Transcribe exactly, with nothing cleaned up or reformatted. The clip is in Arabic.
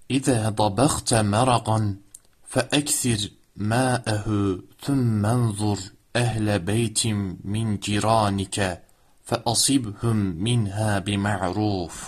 إذا طبخت مرقا فأكثر ماءه ثم انظر أهل بيت من جيرانك فأصبهم منها بمعروف.